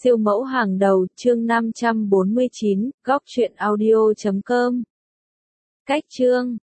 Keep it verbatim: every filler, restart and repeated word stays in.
Siêu mẫu hàng đầu, chương năm trăm bốn mươi chín, góc truyện audio chấm com. Cách chương